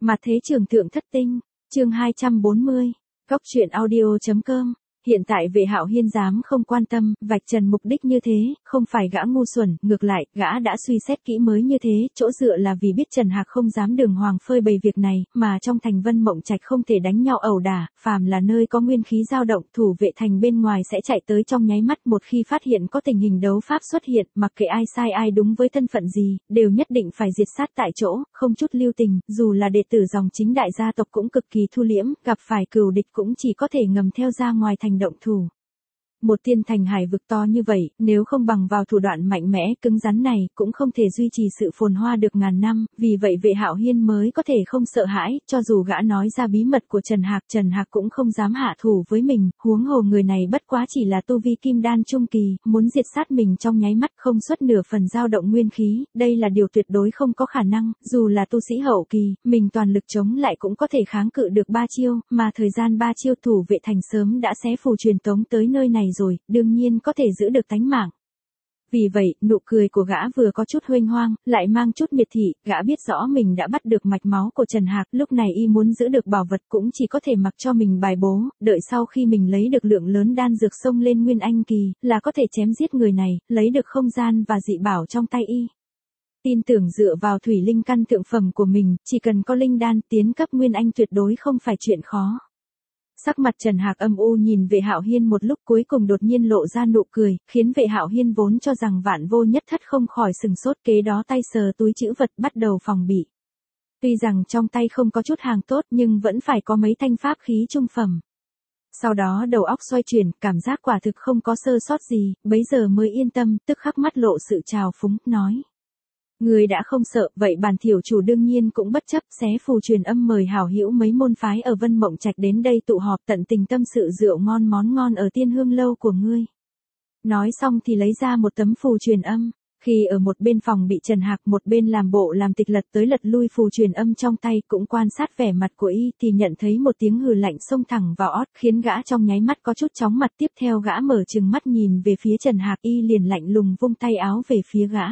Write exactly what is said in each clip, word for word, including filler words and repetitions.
Mặt thế trường thượng thất tinh, chương hai trăm bốn mươi, góc truyện audio.com. Hiện tại Vệ Hạo Hiên dám không quan tâm, vạch trần mục đích như thế, không phải gã ngu xuẩn, ngược lại, gã đã suy xét kỹ mới như thế, chỗ dựa là vì biết Trần Hạc không dám đường hoàng phơi bày việc này, mà trong thành Vân Mộng Trạch không thể đánh nhau ẩu đả, phàm là nơi có nguyên khí dao động, thủ vệ thành bên ngoài sẽ chạy tới trong nháy mắt, một khi phát hiện có tình hình đấu pháp xuất hiện, mặc kệ ai sai ai đúng với thân phận gì, đều nhất định phải diệt sát tại chỗ, không chút lưu tình, dù là đệ tử dòng chính đại gia tộc cũng cực kỳ thu liễm, gặp phải cừu địch cũng chỉ có thể ngầm theo ra ngoài thành động thủ. Một tiên thành hải vực to như vậy, nếu không bằng vào thủ đoạn mạnh mẽ, cứng rắn này, cũng không thể duy trì sự phồn hoa được ngàn năm, vì vậy Vệ Hạo Hiên mới có thể không sợ hãi, cho dù gã nói ra bí mật của Trần Hạc, Trần Hạc cũng không dám hạ thủ với mình, huống hồ người này bất quá chỉ là tu vi kim đan trung kỳ, muốn diệt sát mình trong nháy mắt không xuất nửa phần dao động nguyên khí, đây là điều tuyệt đối không có khả năng, dù là tu sĩ hậu kỳ, mình toàn lực chống lại cũng có thể kháng cự được ba chiêu, mà thời gian ba chiêu thủ vệ thành sớm đã xé phù truyền tống tới nơi này rồi, đương nhiên có thể giữ được tánh mạng. Vì vậy, nụ cười của gã vừa có chút huênh hoang, lại mang chút miệt thị, gã biết rõ mình đã bắt được mạch máu của Trần Hạc, lúc này y muốn giữ được bảo vật cũng chỉ có thể mặc cho mình bài bố, đợi sau khi mình lấy được lượng lớn đan dược xông lên Nguyên Anh kỳ, là có thể chém giết người này, lấy được không gian và dị bảo trong tay y. Tin tưởng dựa vào thủy linh căn thượng phẩm của mình, chỉ cần có linh đan tiến cấp Nguyên Anh tuyệt đối không phải chuyện khó. Sắc mặt Trần Hạc âm u nhìn Vệ Hạo Hiên một lúc, cuối cùng đột nhiên lộ ra nụ cười, khiến Vệ Hạo Hiên vốn cho rằng vạn vô nhất thất không khỏi sừng sốt, kế đó tay sờ túi trữ vật bắt đầu phòng bị. Tuy rằng trong tay không có chút hàng tốt nhưng vẫn phải có mấy thanh pháp khí trung phẩm. Sau đó đầu óc xoay chuyển, cảm giác quả thực không có sơ sót gì, bấy giờ mới yên tâm, tức khắc mắt lộ sự trào phúng, nói. Người đã không sợ, vậy bản thiểu chủ đương nhiên cũng bất chấp, xé phù truyền âm mời hảo hữu mấy môn phái ở Vân Mộng Trạch đến đây tụ họp, tận tình tâm sự rượu ngon món ngon ở Tiên Hương lâu của ngươi. Nói xong thì lấy ra một tấm phù truyền âm, khi ở một bên phòng bị Trần Hạc, một bên làm bộ làm tịch lật tới lật lui phù truyền âm trong tay, cũng quan sát vẻ mặt của y thì nhận thấy một tiếng hừ lạnh xông thẳng vào ót, khiến gã trong nháy mắt có chút chóng mặt, tiếp theo gã mở trừng mắt nhìn về phía Trần Hạc, y liền lạnh lùng vung tay áo về phía gã.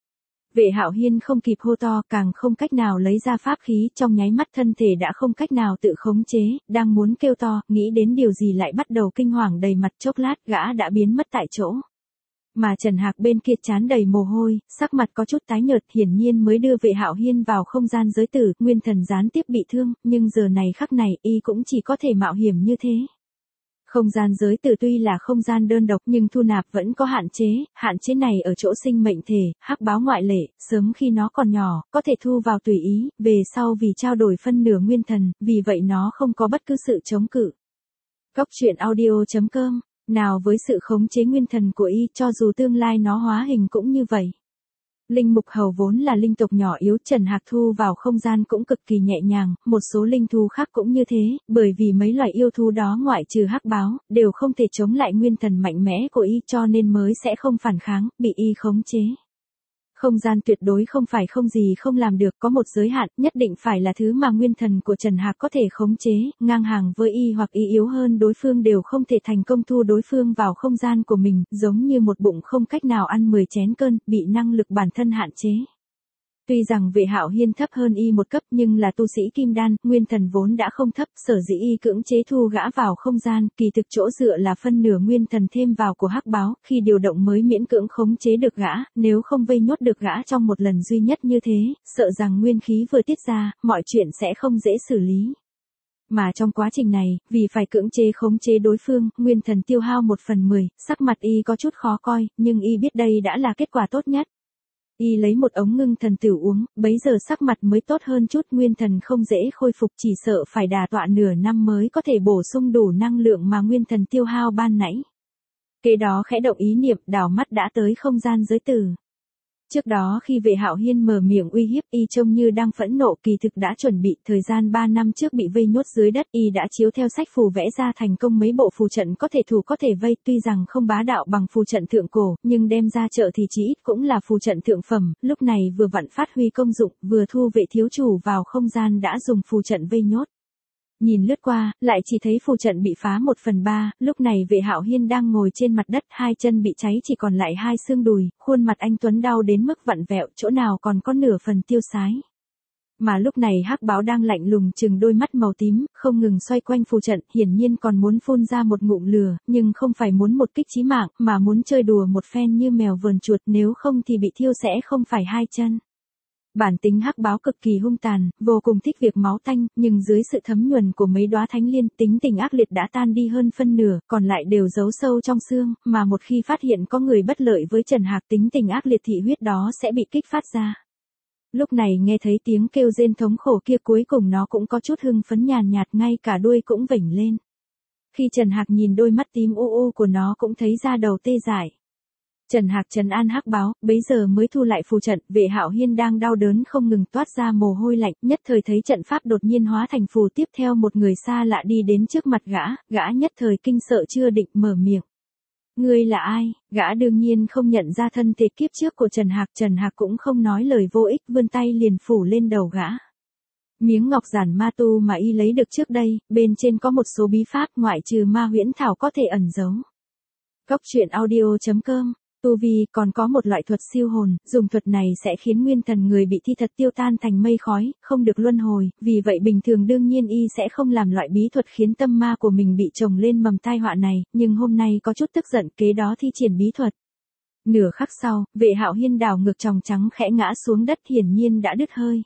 Vệ Hạo Hiên không kịp hô to, càng không cách nào lấy ra pháp khí, trong nháy mắt thân thể đã không cách nào tự khống chế, đang muốn kêu to, nghĩ đến điều gì lại bắt đầu kinh hoàng đầy mặt, chốc lát gã đã biến mất tại chỗ. Mà Trần Hạc bên kia trán đầy mồ hôi, sắc mặt có chút tái nhợt, hiển nhiên mới đưa Vệ Hạo Hiên vào không gian giới tử, nguyên thần gián tiếp bị thương, nhưng giờ này khắc này y cũng chỉ có thể mạo hiểm như thế. Không gian giới tử tuy là không gian đơn độc nhưng thu nạp vẫn có hạn chế, hạn chế này ở chỗ sinh mệnh thể, hắc báo ngoại lệ, sớm khi nó còn nhỏ, có thể thu vào tùy ý, về sau vì trao đổi phân nửa nguyên thần, vì vậy nó không có bất cứ sự chống cự. Góc truyện audio.com, nào với sự khống chế nguyên thần của y, cho dù tương lai nó hóa hình cũng như vậy. Linh mục hầu vốn là linh tộc nhỏ yếu, Trần Hạc thu vào không gian cũng cực kỳ nhẹ nhàng, một số linh thú khác cũng như thế, bởi vì mấy loài yêu thú đó ngoại trừ hắc báo, đều không thể chống lại nguyên thần mạnh mẽ của y, cho nên mới sẽ không phản kháng, bị y khống chế. Không gian tuyệt đối không phải không gì không làm được, có một giới hạn, nhất định phải là thứ mà nguyên thần của Trần Hạc có thể khống chế, ngang hàng với y hoặc y yếu hơn đối phương đều không thể thành công thu đối phương vào không gian của mình, giống như một bụng không cách nào ăn mười chén cơm, bị năng lực bản thân hạn chế. Tuy rằng Vệ Hạo Hiên thấp hơn y một cấp nhưng là tu sĩ kim đan, nguyên thần vốn đã không thấp, sở dĩ y cưỡng chế thu gã vào không gian, kỳ thực chỗ dựa là phân nửa nguyên thần thêm vào của hắc báo, khi điều động mới miễn cưỡng khống chế được gã, nếu không vây nhốt được gã trong một lần duy nhất như thế, sợ rằng nguyên khí vừa tiết ra, mọi chuyện sẽ không dễ xử lý. Mà trong quá trình này, vì phải cưỡng chế khống chế đối phương, nguyên thần tiêu hao một phần mười, sắc mặt y có chút khó coi, nhưng y biết đây đã là kết quả tốt nhất. Y lấy một ống ngưng thần tử uống, bấy giờ sắc mặt mới tốt hơn chút, nguyên thần không dễ khôi phục, chỉ sợ phải đà tọa nửa năm mới có thể bổ sung đủ năng lượng mà nguyên thần tiêu hao ban nãy. Kế đó khẽ động ý niệm, đảo mắt đã tới không gian giới tử. Trước đó khi Vệ Hạo Hiên mở miệng uy hiếp y trông như đang phẫn nộ, kỳ thực đã chuẩn bị, thời gian ba năm trước bị vây nhốt dưới đất, y đã chiếu theo sách phù vẽ ra thành công mấy bộ phù trận có thể thủ có thể vây, tuy rằng không bá đạo bằng phù trận thượng cổ, nhưng đem ra chợ thì chí ít cũng là phù trận thượng phẩm, lúc này vừa vặn phát huy công dụng, vừa thu Vệ thiếu chủ vào không gian đã dùng phù trận vây nhốt. Nhìn lướt qua, lại chỉ thấy phù trận bị phá một phần ba, lúc này Vệ Hạo Hiên đang ngồi trên mặt đất, hai chân bị cháy chỉ còn lại hai xương đùi, khuôn mặt anh tuấn đau đến mức vặn vẹo, chỗ nào còn có nửa phần tiêu sái. Mà lúc này hắc báo đang lạnh lùng chừng đôi mắt màu tím, không ngừng xoay quanh phù trận, hiển nhiên còn muốn phun ra một ngụm lửa, nhưng không phải muốn một kích chí mạng, mà muốn chơi đùa một phen như mèo vờn chuột, nếu không thì bị thiêu sẽ không phải hai chân. Bản tính hắc báo cực kỳ hung tàn, vô cùng thích việc máu tanh, nhưng dưới sự thấm nhuần của mấy đóa thánh liên, tính tình ác liệt đã tan đi hơn phân nửa, còn lại đều giấu sâu trong xương, mà một khi phát hiện có người bất lợi với Trần Hạc, tính tình ác liệt thị huyết đó sẽ bị kích phát ra. Lúc này nghe thấy tiếng kêu rên thống khổ kia, cuối cùng nó cũng có chút hưng phấn nhàn nhạt, ngay cả đuôi cũng vểnh lên. Khi Trần Hạc nhìn đôi mắt tím u u của nó cũng thấy da đầu tê dại. Trần Hạc trấn an hắc báo, bấy giờ mới thu lại phù trận, Vệ Hạo Hiên đang đau đớn không ngừng toát ra mồ hôi lạnh, nhất thời thấy trận pháp đột nhiên hóa thành phù, tiếp theo một người xa lạ đi đến trước mặt gã, gã nhất thời kinh sợ chưa định mở miệng. Ngươi là ai? Gã đương nhiên không nhận ra thân thể kiếp trước của Trần Hạc, Trần Hạc cũng không nói lời vô ích, vươn tay liền phủ lên đầu gã. Miếng ngọc giản ma tu mà y lấy được trước đây, bên trên có một số bí pháp ngoại trừ ma huyễn thảo có thể ẩn giấu. Cốc truyện audio chấm com. Tu vi còn có một loại thuật siêu hồn, dùng thuật này sẽ khiến nguyên thần người bị thi thật tiêu tan thành mây khói, không được luân hồi, vì vậy bình thường đương nhiên y sẽ không làm loại bí thuật khiến tâm ma của mình bị chồng lên mầm tai họa này, nhưng hôm nay có chút tức giận, kế đó thi triển bí thuật. Nửa khắc sau, Vệ Hạo Hiên đảo ngược tròng trắng khẽ ngã xuống đất, hiển nhiên đã đứt hơi.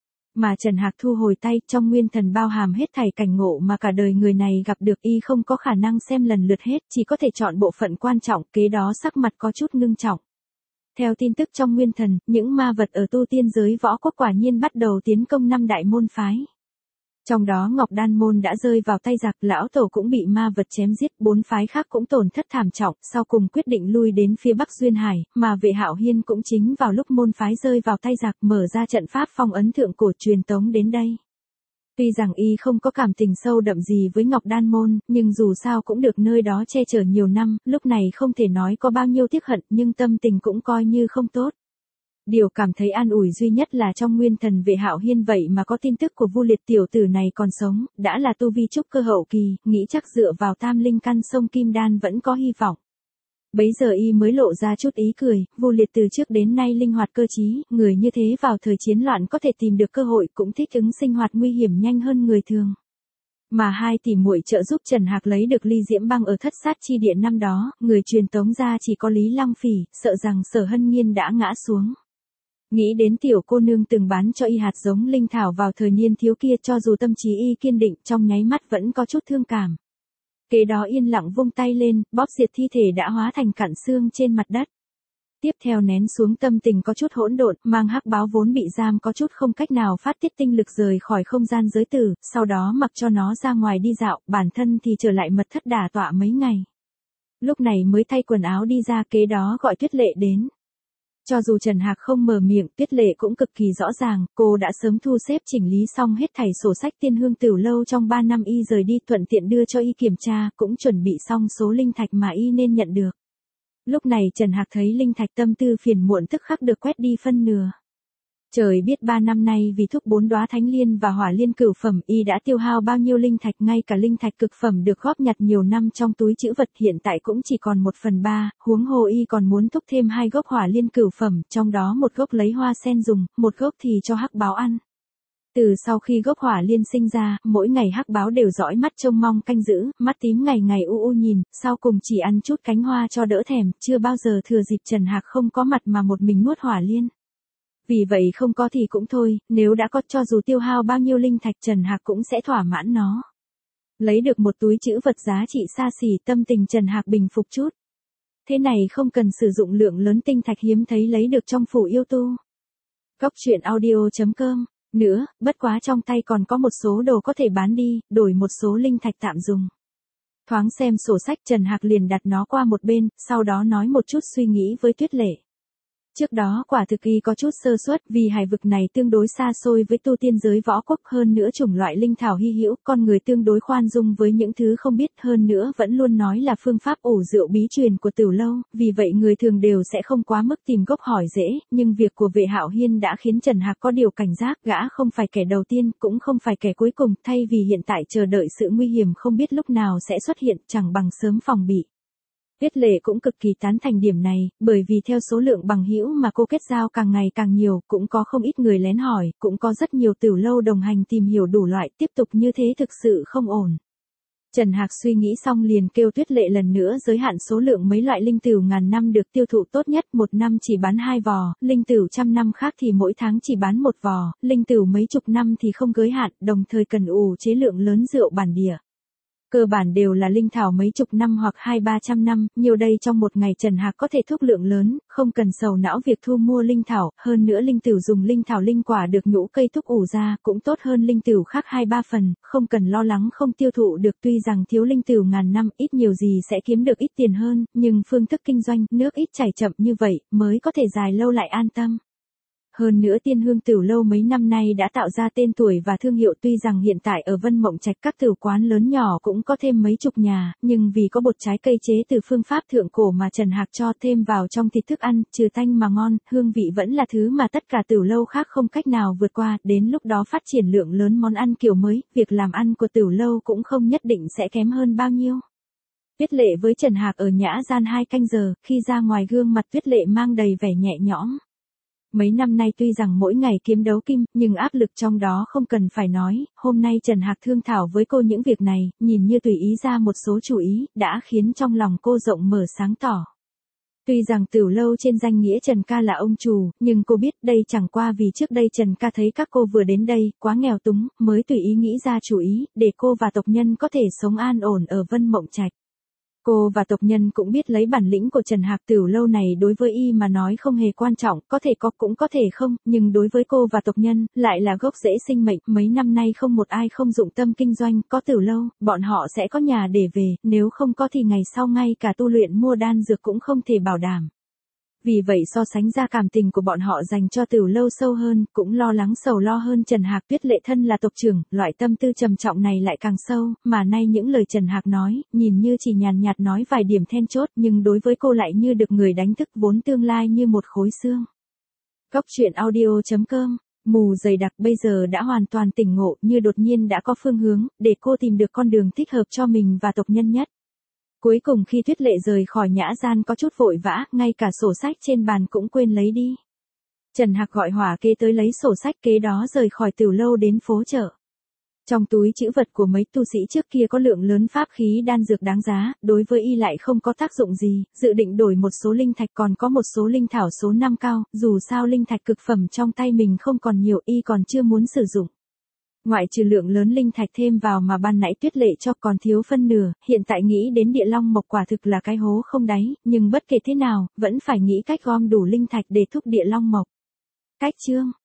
Mà Trần Hạc thu hồi tay, trong nguyên thần bao hàm hết thảy cảnh ngộ mà cả đời người này gặp được, y không có khả năng xem lần lượt hết, chỉ có thể chọn bộ phận quan trọng, kế đó sắc mặt có chút ngưng trọng. Theo tin tức trong nguyên thần, những ma vật ở tu tiên giới võ quốc quả nhiên bắt đầu tiến công năm đại môn phái. Trong đó Ngọc Đan môn đã rơi vào tay giặc, lão tổ cũng bị ma vật chém giết, bốn phái khác cũng tổn thất thảm trọng, sau cùng quyết định lui đến phía Bắc Duyên Hải, mà Vệ Hạo Hiên cũng chính vào lúc môn phái rơi vào tay giặc mở ra trận pháp phong ấn thượng cổ truyền tống đến đây. Tuy rằng y không có cảm tình sâu đậm gì với Ngọc Đan môn, nhưng dù sao cũng được nơi đó che chở nhiều năm, lúc này không thể nói có bao nhiêu tiếc hận, nhưng tâm tình cũng coi như không tốt. Điều cảm thấy an ủi duy nhất là trong nguyên thần Vệ Hạo Hiên vậy mà có tin tức của Vu Liệt tiểu tử này còn sống, đã là tu vi trúc cơ hậu kỳ, nghĩ chắc dựa vào tam linh căn sông Kim Đan vẫn có hy vọng. Bấy giờ y mới lộ ra chút ý cười, Vu Liệt từ trước đến nay linh hoạt cơ trí, người như thế vào thời chiến loạn có thể tìm được cơ hội, cũng thích ứng sinh hoạt nguy hiểm nhanh hơn người thường. Mà hai tỷ muội trợ giúp Trần Hạc lấy được ly diễm băng ở thất sát chi địa năm đó, người truyền tống ra chỉ có Lý Lăng Phỉ, sợ rằng Sở Hân Nhiên đã ngã xuống. Nghĩ đến tiểu cô nương từng bán cho y hạt giống linh thảo vào thời niên thiếu kia, cho dù tâm trí y kiên định, trong nháy mắt vẫn có chút thương cảm. Kế đó yên lặng vung tay lên, bóp diệt thi thể đã hóa thành cặn xương trên mặt đất. Tiếp theo nén xuống tâm tình có chút hỗn độn, mang hắc báo vốn bị giam có chút không cách nào phát tiết tinh lực rời khỏi không gian giới tử, sau đó mặc cho nó ra ngoài đi dạo, bản thân thì trở lại mật thất đả tọa mấy ngày. Lúc này mới thay quần áo đi ra, kế đó gọi Tuyết Lệ đến. Cho dù Trần Hạc không mở miệng, Tuyết Lệ cũng cực kỳ rõ ràng, cô đã sớm thu xếp chỉnh lý xong hết thảy sổ sách Tiên Hương Tửu Lâu trong ba năm y rời đi, thuận tiện đưa cho y kiểm tra, cũng chuẩn bị xong số linh thạch mà y nên nhận được. Lúc này Trần Hạc thấy linh thạch, tâm tư phiền muộn tức khắc được quét đi phân nửa. Trời biết ba năm nay vì thúc bốn đóa thánh liên và hỏa liên cửu phẩm, y đã tiêu hao bao nhiêu linh thạch, ngay cả linh thạch cực phẩm được góp nhặt nhiều năm trong túi trữ vật hiện tại cũng chỉ còn một phần ba, huống hồ y còn muốn thúc thêm hai gốc hỏa liên cửu phẩm, trong đó một gốc lấy hoa sen dùng, một gốc thì cho hắc báo ăn. Từ sau khi gốc hỏa liên sinh ra, mỗi ngày hắc báo đều dõi mắt trông mong canh giữ, mắt tím ngày ngày u u nhìn, sau cùng chỉ ăn chút cánh hoa cho đỡ thèm, chưa bao giờ thừa dịp Trần Hạc không có mặt mà một mình nuốt hỏa liên. Vì vậy không có thì cũng thôi, nếu đã có cho dù tiêu hao bao nhiêu linh thạch Trần Hạc cũng sẽ thỏa mãn nó. Lấy được một túi trữ vật giá trị xa xỉ, tâm tình Trần Hạc bình phục chút. Thế này không cần sử dụng lượng lớn tinh thạch hiếm thấy lấy được trong phủ yêu tu. Cốc truyện audio chấm com. Nữa, bất quá trong tay còn có một số đồ có thể bán đi, đổi một số linh thạch tạm dùng. Thoáng xem sổ sách Trần Hạc liền đặt nó qua một bên, sau đó nói một chút suy nghĩ với Tuyết Lệ. Trước đó quả thực y có chút sơ suất, vì hải vực này tương đối xa xôi với tu tiên giới võ quốc, hơn nữa chủng loại linh thảo hy hữu, con người tương đối khoan dung với những thứ không biết, hơn nữa vẫn luôn nói là phương pháp ủ rượu bí truyền của Tửu Lâu, vì vậy người thường đều sẽ không quá mức tìm gốc hỏi dễ, nhưng việc của Vệ Hạo Hiên đã khiến Trần Hạc có điều cảnh giác, gã không phải kẻ đầu tiên, cũng không phải kẻ cuối cùng, thay vì hiện tại chờ đợi sự nguy hiểm không biết lúc nào sẽ xuất hiện, chẳng bằng sớm phòng bị. Tuyết Lệ cũng cực kỳ tán thành điểm này, bởi vì theo số lượng bằng hữu mà cô kết giao càng ngày càng nhiều, cũng có không ít người lén hỏi, cũng có rất nhiều tửu lâu đồng hành tìm hiểu đủ loại, tiếp tục như thế thực sự không ổn. Trần Hạc suy nghĩ xong liền kêu Tuyết Lệ lần nữa giới hạn số lượng mấy loại linh tửu ngàn năm được tiêu thụ tốt nhất, một năm chỉ bán hai vò, linh tửu trăm năm khác thì mỗi tháng chỉ bán một vò, linh tửu mấy chục năm thì không giới hạn, đồng thời cần ủ chế lượng lớn rượu bản địa. Cơ bản đều là linh thảo mấy chục năm hoặc hai ba trăm năm, nhiều đây trong một ngày Trần Hạc có thể thúc lượng lớn, không cần sầu não việc thu mua linh thảo, hơn nữa linh tửu dùng linh thảo linh quả được nhũ cây thúc ủ ra, cũng tốt hơn linh tửu khác hai ba phần, không cần lo lắng không tiêu thụ được, tuy rằng thiếu linh tửu ngàn năm, ít nhiều gì sẽ kiếm được ít tiền hơn, nhưng phương thức kinh doanh, nước ít chảy chậm như vậy, mới có thể dài lâu lại an tâm. Hơn nữa Tiên Hương Tửu Lâu mấy năm nay đã tạo ra tên tuổi và thương hiệu, tuy rằng hiện tại ở Vân Mộng Trạch các tửu quán lớn nhỏ cũng có thêm mấy chục nhà, nhưng vì có bột trái cây chế từ phương pháp thượng cổ mà Trần Hạc cho thêm vào trong thịt thức ăn, trừ tanh mà ngon, hương vị vẫn là thứ mà tất cả tửu lâu khác không cách nào vượt qua, đến lúc đó phát triển lượng lớn món ăn kiểu mới, việc làm ăn của tửu lâu cũng không nhất định sẽ kém hơn bao nhiêu. Tuyết Lệ với Trần Hạc ở nhã gian hai canh giờ, khi ra ngoài gương mặt Tuyết Lệ mang đầy vẻ nhẹ nhõm. Mấy năm nay tuy rằng mỗi ngày kiếm đấu kim, nhưng áp lực trong đó không cần phải nói, hôm nay Trần Hạc thương thảo với cô những việc này, nhìn như tùy ý ra một số chủ ý, đã khiến trong lòng cô rộng mở sáng tỏ. Tuy rằng tửu lâu trên danh nghĩa Trần ca là ông chủ, nhưng cô biết đây chẳng qua vì trước đây Trần ca thấy các cô vừa đến đây, quá nghèo túng, mới tùy ý nghĩ ra chủ ý, để cô và tộc nhân có thể sống an ổn ở Vân Mộng Trạch. Cô và tộc nhân cũng biết lấy bản lĩnh của Trần Hạc, tửu lâu này đối với y mà nói không hề quan trọng, có thể có cũng có thể không, nhưng đối với cô và tộc nhân, lại là gốc rễ sinh mệnh, mấy năm nay không một ai không dụng tâm kinh doanh, có tửu lâu, bọn họ sẽ có nhà để về, nếu không có thì ngày sau ngay cả tu luyện mua đan dược cũng không thể bảo đảm. Vì vậy so sánh ra cảm tình của bọn họ dành cho tửu lâu sâu hơn, cũng lo lắng sầu lo hơn Trần Hạc. Tuyết Lệ thân là tộc trưởng, loại tâm tư trầm trọng này lại càng sâu, mà nay những lời Trần Hạc nói, nhìn như chỉ nhàn nhạt nói vài điểm then chốt, nhưng đối với cô lại như được người đánh thức vốn tương lai như một khối xương. Góc truyện audio chấm com, mù dày đặc bây giờ đã hoàn toàn tỉnh ngộ, như đột nhiên đã có phương hướng, để cô tìm được con đường thích hợp cho mình và tộc nhân nhất. Cuối cùng khi Tuyết Lệ rời khỏi nhã gian có chút vội vã, ngay cả sổ sách trên bàn cũng quên lấy đi. Trần Hạc gọi hỏa kế tới lấy sổ sách, kế đó rời khỏi tửu lâu đến phố chợ. Trong túi trữ vật của mấy tu sĩ trước kia có lượng lớn pháp khí đan dược đáng giá, đối với y lại không có tác dụng gì, dự định đổi một số linh thạch, còn có một số linh thảo số năm cao, dù sao linh thạch cực phẩm trong tay mình không còn nhiều, y còn chưa muốn sử dụng. Ngoại trừ lượng lớn linh thạch thêm vào mà ban nãy Tuyết Lệ cho còn thiếu phân nửa, hiện tại nghĩ đến địa long mộc quả thực là cái hố không đáy, nhưng bất kể thế nào, vẫn phải nghĩ cách gom đủ linh thạch để thúc địa long mộc. Cách chương